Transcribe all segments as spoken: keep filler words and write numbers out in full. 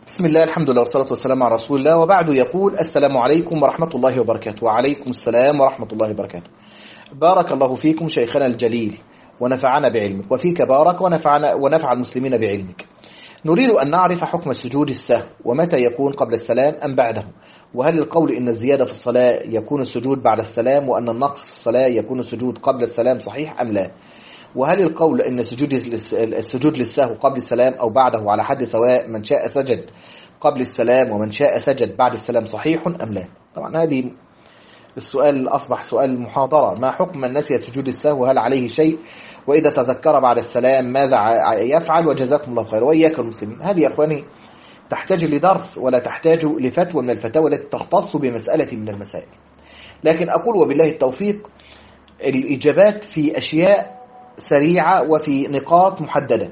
بسم الله، الحمد لله والصلاة والسلام على رسول الله، وبعد. يقول: السلام عليكم ورحمة الله وبركاته. وعليكم السلام ورحمة الله وبركاته. بارك الله فيكم شيخنا الجليل، ونفعنا بعلمك، وفيك بارك ونفعنا ونفع المسلمين بعلمك. نريد أن نعرف حكم سجود السهو، ومتى يكون قبل السلام أم بعده؟ وهل القول إن الزيادة في الصلاة يكون السجود بعد السلام، وأن النقص في الصلاة يكون السجود قبل السلام صحيح أم لا؟ وهل القول إن سجود السجود للسهو قبل السلام أو بعده على حد سواء، من شاء سجد قبل السلام ومن شاء سجد بعد السلام صحيح أم لا؟ طبعا هذه السؤال أصبح سؤال محاضرة. ما حكم من نسي سجود السهو؟ هل عليه شيء؟ وإذا تذكر بعد السلام ماذا يفعل؟ وجزاكم الله خير وإياك المسلمين. هذه يا أخواني تحتاج لدرس، ولا تحتاج لفتوى من الفتاوى التي تختص بمسألة من المسائل. لكن أقول وبالله التوفيق، الإجابات في أشياء سريعة وفي نقاط محددة.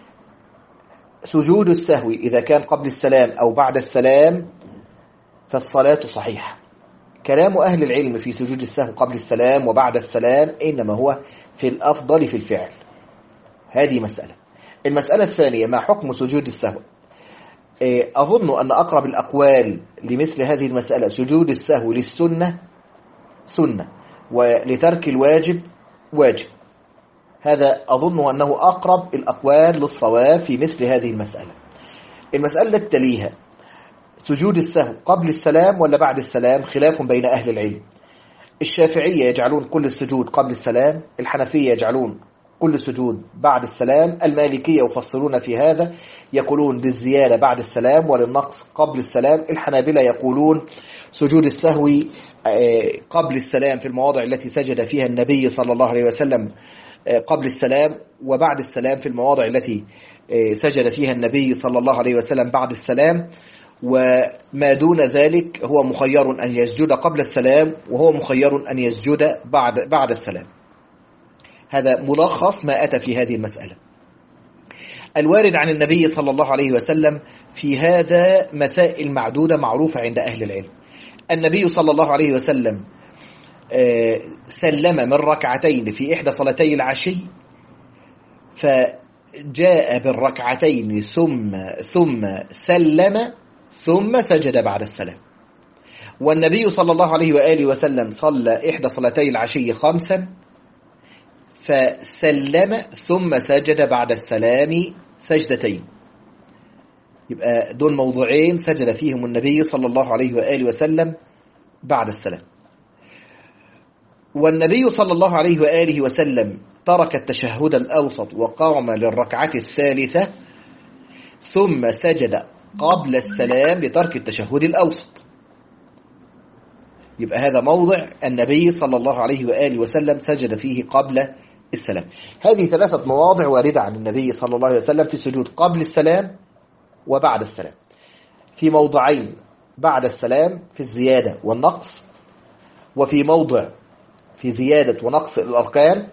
سجود السهو إذا كان قبل السلام أو بعد السلام فالصلاة صحيحة. كلام أهل العلم في سجود السهو قبل السلام وبعد السلام إنما هو في الأفضل في الفعل. هذه مسألة. المسألة الثانية: ما حكم سجود السهو؟ أظن أن أقرب الأقوال لمثل هذه المسألة سجود السهو للسنة سنة، ولترك الواجب واجب. هذا أظن أنه أقرب الأقوال للصواب في مثل هذه المسألة. المسألة التالية: سجود السهو قبل السلام ولا بعد السلام؟ خلاف بين أهل العلم. الشافعية يجعلون كل السجود قبل السلام، الحنفية يجعلون كل السجود بعد السلام، المالكية يفصلون في هذا يقولون للزيادة بعد السلام وللنقص قبل السلام، الحنابلة يقولون سجود السهو قبل السلام في المواضع التي سجد فيها النبي صلى الله عليه وسلم قبل السلام، وبعد السلام في المواضع التي سجد فيها النبي صلى الله عليه وسلم بعد السلام. وما دون ذلك هو مخير أن يسجد قبل السلام، وهو مخير أن يسجد بعد بعد السلام. هذا ملخص ما أتى في هذه المسألة. الوارد عن النبي صلى الله عليه وسلم في هذا مسائل معدودة معروفة عند أهل العلم. النبي صلى الله عليه وسلم سلم من ركعتين في إحدى صلاتي العشي، فجاء بالركعتين ثم ثم سلم ثم سجد بعد السلام. والنبي صلى الله عليه وآله وسلم صلى إحدى صلاتي العشي خمسا، فسلم ثم سجد بعد السلام سجدتين. يبقى دول موضوعين سجد فيهم النبي صلى الله عليه وآله وسلم بعد السلام. والنبي صلى الله عليه وآله وسلم ترك التشهد الأوسط وقام للركعة الثالثة ثم سجد قبل السلام لترك التشهد الأوسط. يبقى هذا موضع النبي صلى الله عليه وآله وسلم سجد فيه قبل السلام. هذه ثلاثة مواضع واردة عن النبي صلى الله عليه وسلم في السجود قبل السلام وبعد السلام. في موضعين بعد السلام في الزيادة والنقص، وفي موضع في زيادة ونقص الأركان،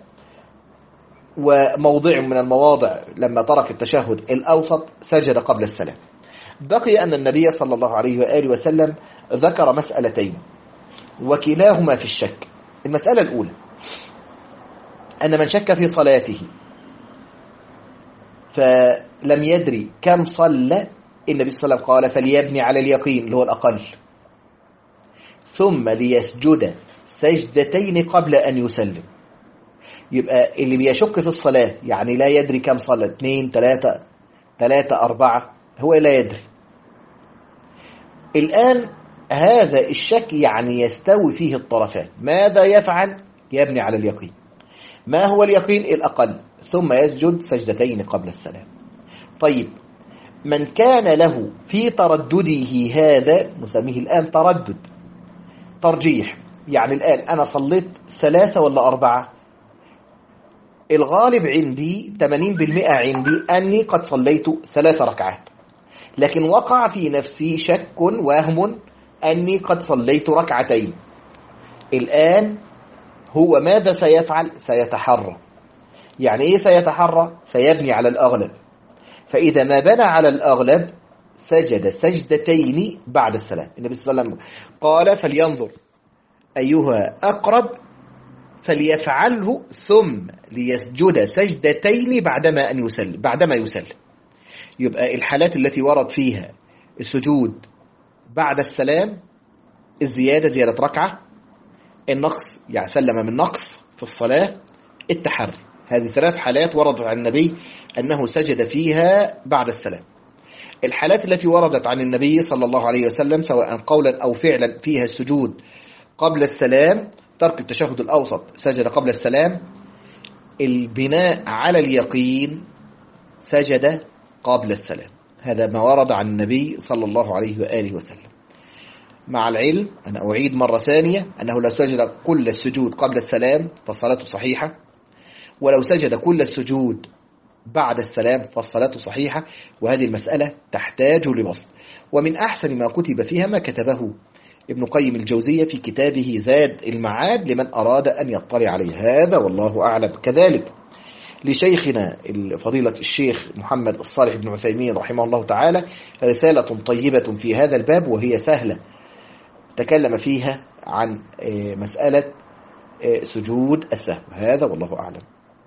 وموضع من المواضع لما ترك التشهد الأوسط سجد قبل السلام. بقي أن النبي صلى الله عليه وآله وسلم ذكر مسألتين وكلاهما في الشك. المسألة الأولى أن من شك في صلاته فلم يدري كم صلى، النبي صلى الله عليه وسلم قال: فليبني على اليقين اللي هو الأقل، ثم ليسجد سجدتين قبل أن يسلم. يبقى اللي بيشك في الصلاة يعني لا يدري كم صلى، اثنين ثلاثة ثلاثة أربعة، هو لا يدري. الآن هذا الشك يعني يستوي فيه الطرفان. ماذا يفعل؟ يبني على اليقين. ما هو اليقين؟ الأقل، ثم يسجد سجدتين قبل السلام. طيب، من كان له في تردده هذا نسميه الآن تردد ترجيح. يعني الآن أنا صليت ثلاثة ولا أربعة؟ الغالب عندي ثمانين بالمئة عندي أني قد صليت ثلاث ركعات، لكن وقع في نفسي شك وهم أني قد صليت ركعتين. الآن هو ماذا سيفعل؟ سيتحرى. يعني إيه سيتحرى؟ سيبني على الأغلب. فإذا ما بنى على الأغلب سجد سجدتين بعد السلام. النبي صلى الله عليه وسلم قال: فلينظر أيها أقرب فليفعله ثم ليسجد سجدتين بعدما أن يسلم بعدما يسلم. يبقى الحالات التي ورد فيها السجود بعد السلام، الزيادة زيادة ركعة، النقص يعني سلم من نقص في الصلاة، التحري. هذه ثلاث حالات وردت عن النبي أنه سجد فيها بعد السلام. الحالات التي وردت عن النبي صلى الله عليه وسلم سواء قولا أو فعلا فيها السجود قبل السلام، ترك التشهد الأوسط سجد قبل السلام، البناء على اليقين سجد قبل السلام. هذا ما ورد عن النبي صلى الله عليه وآله وسلم. مع العلم أنا أعيد مرة ثانية أنه لو سجد كل السجود قبل السلام فالصلاة صحيحة، ولو سجد كل السجود بعد السلام فالصلاة صحيحة. وهذه المسألة تحتاج لبسط، ومن أحسن ما كتب فيها ما كتبه ابن قيم الجوزية في كتابه زاد المعاد لمن أراد أن يطلع عليه. هذا والله أعلم. كذلك لشيخنا فضيلة الشيخ محمد الصالح بن عثيمين رحمه الله تعالى رسالة طيبة في هذا الباب وهي سهلة، تكلم فيها عن مسألة سجود السهو. هذا والله أعلم.